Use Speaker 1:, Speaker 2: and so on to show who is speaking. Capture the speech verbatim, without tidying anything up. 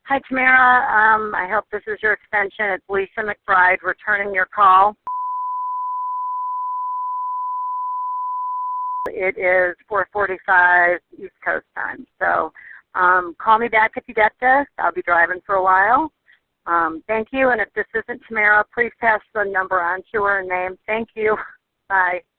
Speaker 1: Hi, Tamara. Um, I hope this is your extension. It's Lisa McBride returning your call. It is four forty-five East Coast time. So um, call me back if you get this. I'll be driving for a while. Um, thank you. And if this isn't Tamara, please pass the number on to her and name. Thank you. Bye.